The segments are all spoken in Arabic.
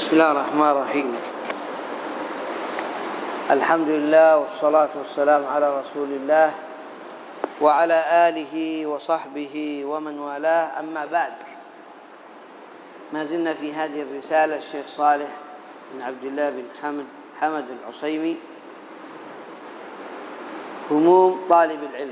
بسم الله الرحمن الرحيم. الحمد لله والصلاة والسلام على رسول الله وعلى آله وصحبه ومن والاه، أما بعد. ما زلنا في هذه الرسالة الشيخ صالح بن عبد الله بن حمد العصيمي، هموم طالب العلم.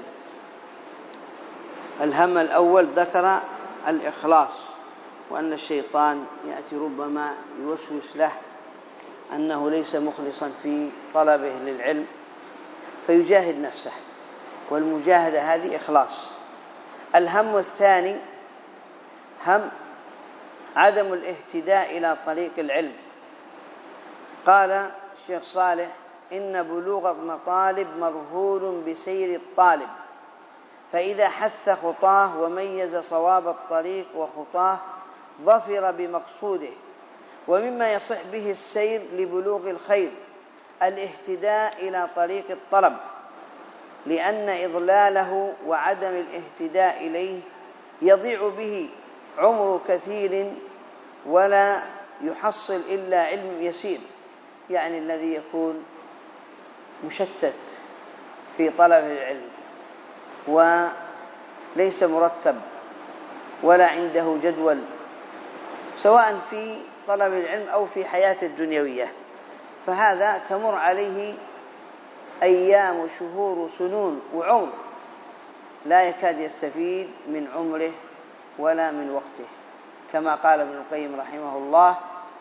الهم الأول ذكر الإخلاص، وأن الشيطان يأتي ربما يوسوس له أنه ليس مخلصا في طلبه للعلم فيجاهد نفسه، والمجاهدة هذه إخلاص. الهم الثاني هم عدم الاهتداء إلى طريق العلم. قال الشيخ صالح: إن بلوغ المطالب مرهون بسير الطالب، فإذا حث خطاه وميز صواب الطريق وخطاه ظفر بمقصوده. ومما يصح به السير لبلوغ الخير الاهتداء إلى طريق الطلب، لأن إضلاله وعدم الاهتداء إليه يضيع به عمر كثير ولا يحصل إلا علم يسير، يعني الذي يكون مشتت في طلب العلم وليس مرتب ولا عنده جدول، سواء في طلب العلم أو في حياته الدنيوية، فهذا تمر عليه أيام وشهور وسنون وعمر لا يكاد يستفيد من عمره ولا من وقته، كما قال ابن القيم رحمه الله: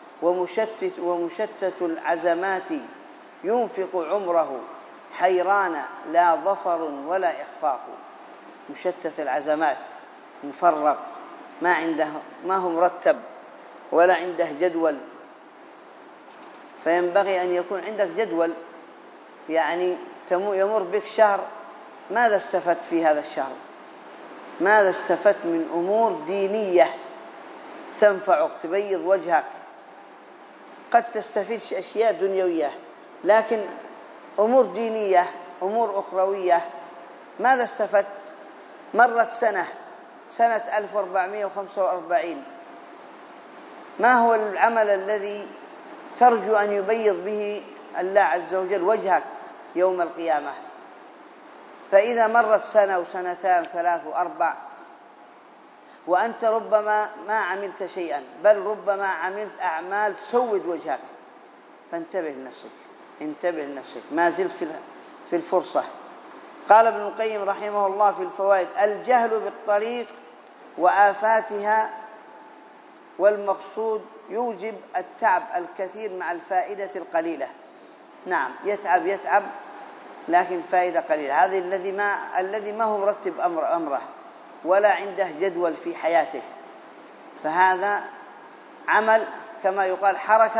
ومشتت العزمات ينفق عمره حيران لا ظفر ولا إخفاق. مشتت العزمات، مفرق، ما هو مرتب ولا عنده جدول. فينبغي أن يكون عندك جدول، يعني يمر بك شهر، ماذا استفدت في هذا الشهر؟ ماذا استفدت من أمور دينية تنفعك تبيض وجهك؟ قد تستفيد أشياء دنيوية، لكن أمور دينية، أمور أخروية، ماذا استفدت؟ مرت سنة 1445، ما هو العمل الذي ترجو أن يبيض به الله عز وجل وجهك يوم القيامة؟ فإذا مرت سنة وسنتان ثلاث وأربع وأنت ربما ما عملت شيئا، بل ربما عملت أعمال تسود وجهك، فانتبه لنفسك، ما زلت في الفرصة. قال ابن القيم رحمه الله في الفوائد: الجهل بالطريق وآفاتها والمقصود يوجب التعب الكثير مع الفائدة القليلة. نعم، يتعب لكن فائدة قليلة. هذا الذي ما هو مرتب أمره ولا عنده جدول في حياته، فهذا عمل كما يقال حركة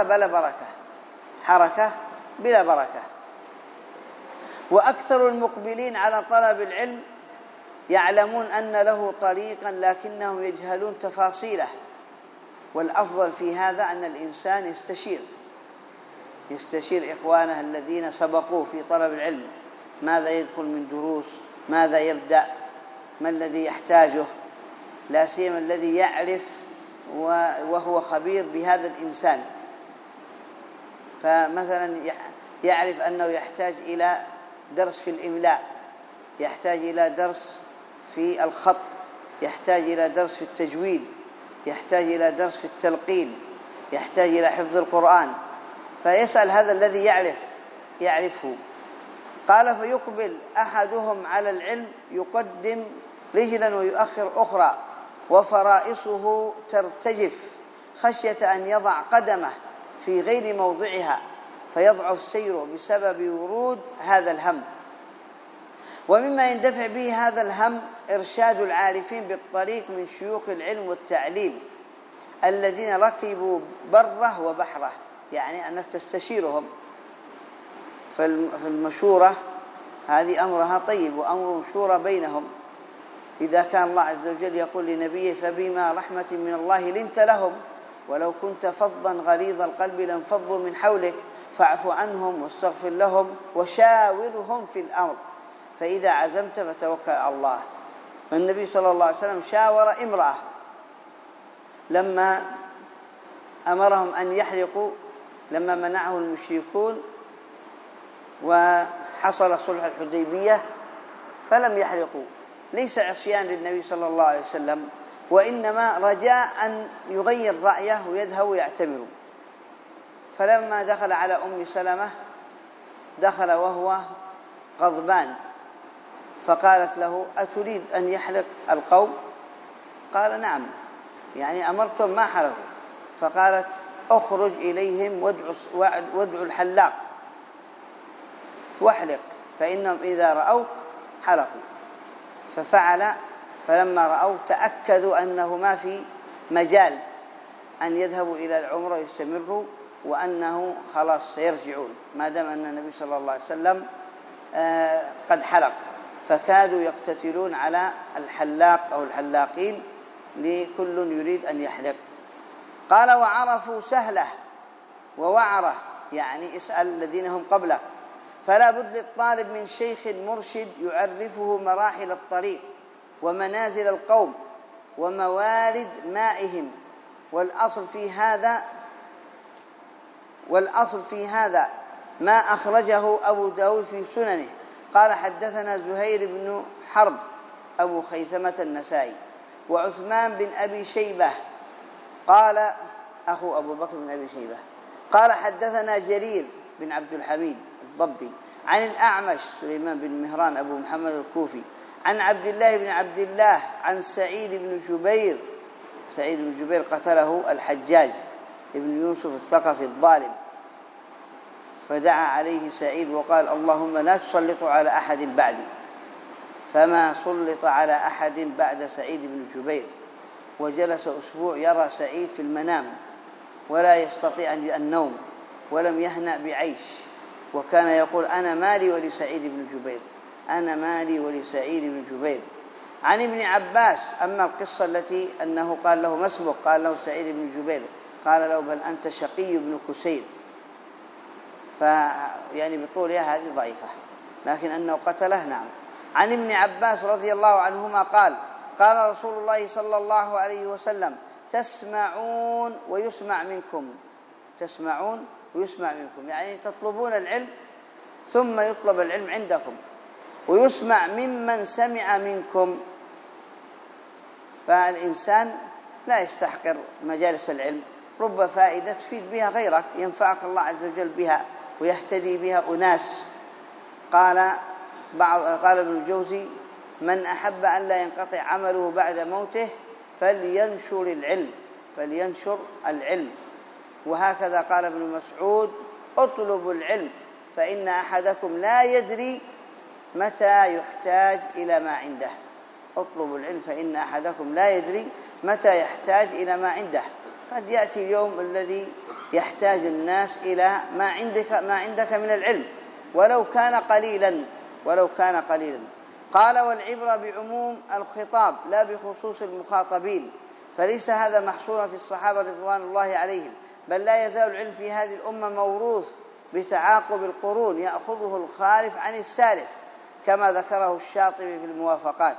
بلا بركة. وأكثر المقبلين على طلب العلم يعلمون أن له طريقا لكنهم يجهلون تفاصيله. والأفضل في هذا أن الإنسان يستشير إخوانه الذين سبقوه في طلب العلم، ماذا يدخل من دروس، ماذا يبدأ، ما الذي يحتاجه، لا سيما الذي يعرف وهو خبير بهذا الإنسان. فمثلا يعرف أنه يحتاج إلى درس في الإملاء، يحتاج إلى درس في الخط، يحتاج إلى درس في التجويد، يحتاج إلى درس في التلقين، يحتاج إلى حفظ القرآن، فيسأل هذا الذي يعرفه. قال: فيقبل أحدهم على العلم يقدم رجلا ويؤخر أخرى، وفرائصه ترتجف خشية أن يضع قدمه في غير موضعها فيضعف السير بسبب ورود هذا الهم. ومما يندفع به هذا الهم إرشاد العارفين بالطريق من شيوخ العلم والتعليم الذين ركبوا بره وبحره، يعني أنك تستشيرهم. فالمشورة هذه أمرها طيب، وأمر مشورة بينهم. إذا كان الله عز وجل يقول لنبيه: فبما رحمة من الله لنت لهم ولو كنت فظا غليظ القلب لانفضوا من حولك فاعف عنهم واستغفر لهم وشاورهم في الأمر فإذا عزمت فتوكل على الله. فالنبي صلى الله عليه وسلم شاور امرأة لما أمرهم أن يحلقوا لما منعه المشركون وحصل صلح الحديبية فلم يحلقوا، ليس عصيان للنبي صلى الله عليه وسلم، وإنما رجاء أن يغير رأيه ويذهب ويعتمر. فلما دخل على أم سلمة دخل وهو غضبان، فقالت له: أتريد أن يحلق القوم؟ قال: نعم، يعني أمرتم ما حلقوا. فقالت: أخرج إليهم وادعوا الحلاق واحلق، فإنهم إذا رأوك حلقوا. ففعل، فلما رأوا تأكدوا أنه ما في مجال أن يذهبوا إلى العمرة ويستمروا، وأنه خلاص سيرجعون ما دام أن النبي صلى الله عليه وسلم قد حلق، فكادوا يقتتلون على الحلاق أو الحلاقين، لكل يريد أن يحلق. قال: وعرفوا سهله ووعره، يعني اسأل الذين هم قبله، فلا بد للطالب من شيخ مرشد يعرفه مراحل الطريق ومنازل القوم وموارد مائهم. والأصل في هذا ما أخرجه أبو داود في سننه. قال: حدثنا زهير بن حرب أبو خيثمة النسائي وعثمان بن أبي شيبة قال أخو أبو بكر بن أبي شيبة قال: حدثنا جرير بن عبد الحميد الضبي عن الأعمش سليمان بن مهران أبو محمد الكوفي عن عبد الله بن عبد الله عن سعيد بن جبير. سعيد بن جبير قتله الحجاج ابن يوسف الثقفي الظالم، فدعا عليه سعيد وقال: اللهم لا تسلط على أحد بعدي، فما سلط على أحد بعد سعيد بن جبير. وجلس أسبوع يرى سعيد في المنام ولا يستطيع النوم، ولم يهنأ بعيش، وكان يقول: أنا مالي ولسعيد بن جبير، أنا مالي ولسعيد بن جبير. عن ابن عباس أما القصة التي أنه قال له: ما اسمك؟ قال له: سعيد بن جبير. قال له: بل أنت شقي بن كسير. يعني بيقول يا هذه ضعيفة، لكن أنه قتله نعم. عن ابن عباس رضي الله عنهما قال: قال رسول الله صلى الله عليه وسلم: تسمعون ويسمع منكم. تسمعون ويسمع منكم، يعني تطلبون العلم ثم يطلب العلم عندكم، ويسمع ممن سمع منكم. فالإنسان لا يستحقر مجالس العلم، رب فائدة تفيد بها غيرك، ينفعك الله عز وجل بها ويهتدي بها أناس. قال ابن الجوزي: من أحب أن لا ينقطع عمله بعد موته فلينشر العلم. وهكذا قال ابن مسعود: اطلبوا العلم فإن أحدكم لا يدري متى يحتاج إلى ما عنده. اطلبوا العلم فإن أحدكم لا يدري متى يحتاج إلى ما عنده. قد يأتي اليوم الذي يحتاج الناس إلى ما عندك من العلم ولو كان قليلا. قال: والعبرة بعموم الخطاب لا بخصوص المخاطبين، فليس هذا محصورا في الصحابة رضوان الله عليهم، بل لا يزال العلم في هذه الأمة موروث بتعاقب القرون يأخذه الخالف عن السالف، كما ذكره الشاطبي في الموافقات.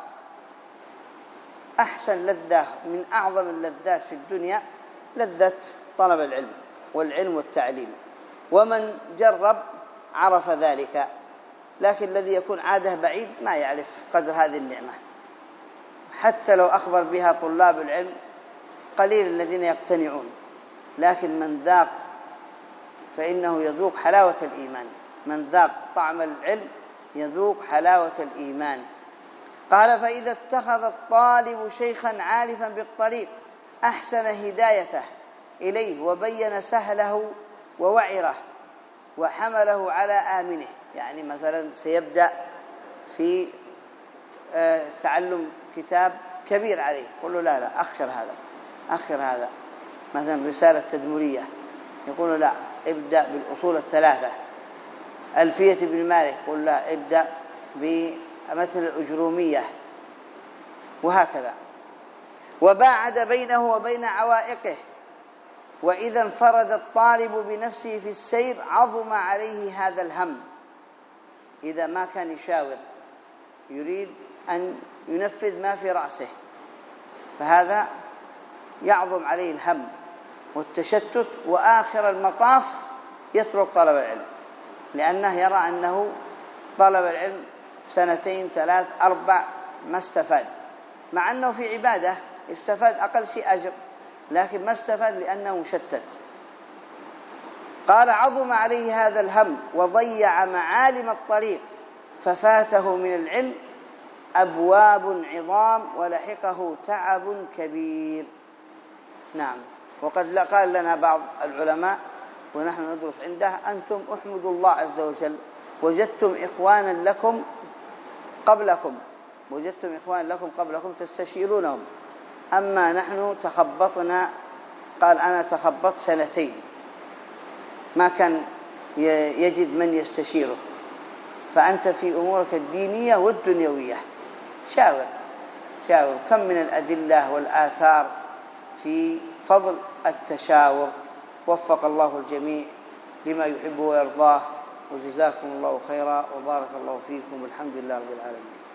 أحسن لذة من أعظم اللذات في الدنيا لذة طلب العلم والعلم والتعليم، ومن جرب عرف ذلك. لكن الذي يكون عاده بعيد ما يعرف قدر هذه النعمة، حتى لو أخبر بها طلاب العلم قليل الذين يقتنعون، لكن من ذاق فإنه يذوق حلاوة الإيمان، من ذاق طعم العلم يذوق حلاوة الإيمان. قال: فإذا اتخذ الطالب شيخا عارفا بالطريق أحسن هدايته إليه وبين سهله ووعره وحمله على آمنه. يعني مثلا سيبدأ في تعلم كتاب كبير عليه، يقول له: لا أخر هذا مثلا رسالة تدمرية، يقول له: لا، ابدأ بالأصول الثلاثة. ألفية ابن مالك، يقول: لا، ابدأ بمثل الأجرومية، وهكذا. وباعد بينه وبين عوائقه. وإذا انفرد الطالب بنفسه في السير عظم عليه هذا الهم. إذا ما كان يشاور يريد أن ينفذ ما في رأسه، فهذا يعظم عليه الهم. والتشتت، وآخر المطاف يترك طلب العلم، لأنه يرى أنه طلب العلم 2 3 4 ما استفاد، مع أنه في عبادة استفاد أقل شيء أجر، لكن ما استفاد لأنه مشتت. قال: عظم عليه هذا الهم وضيع معالم الطريق، ففاته من العلم أبواب عظام ولحقه تعب كبير. نعم. وقد قال لنا بعض العلماء ونحن ندرس عنده: أنتم احمدوا الله عز وجل، وجدتم إخوانا لكم قبلكم تستشيرونهم، أما نحن تخبطنا. قال: أنا تخبطت 2 ما كان يجد من يستشيره. فأنت في أمورك الدينية والدنيوية شاور. كم من الأدلة والآثار في فضل التشاور. وفق الله الجميع لما يحب ويرضاه، وجزاكم الله خيرا، وبارك الله فيكم، والحمد لله رب العالمين.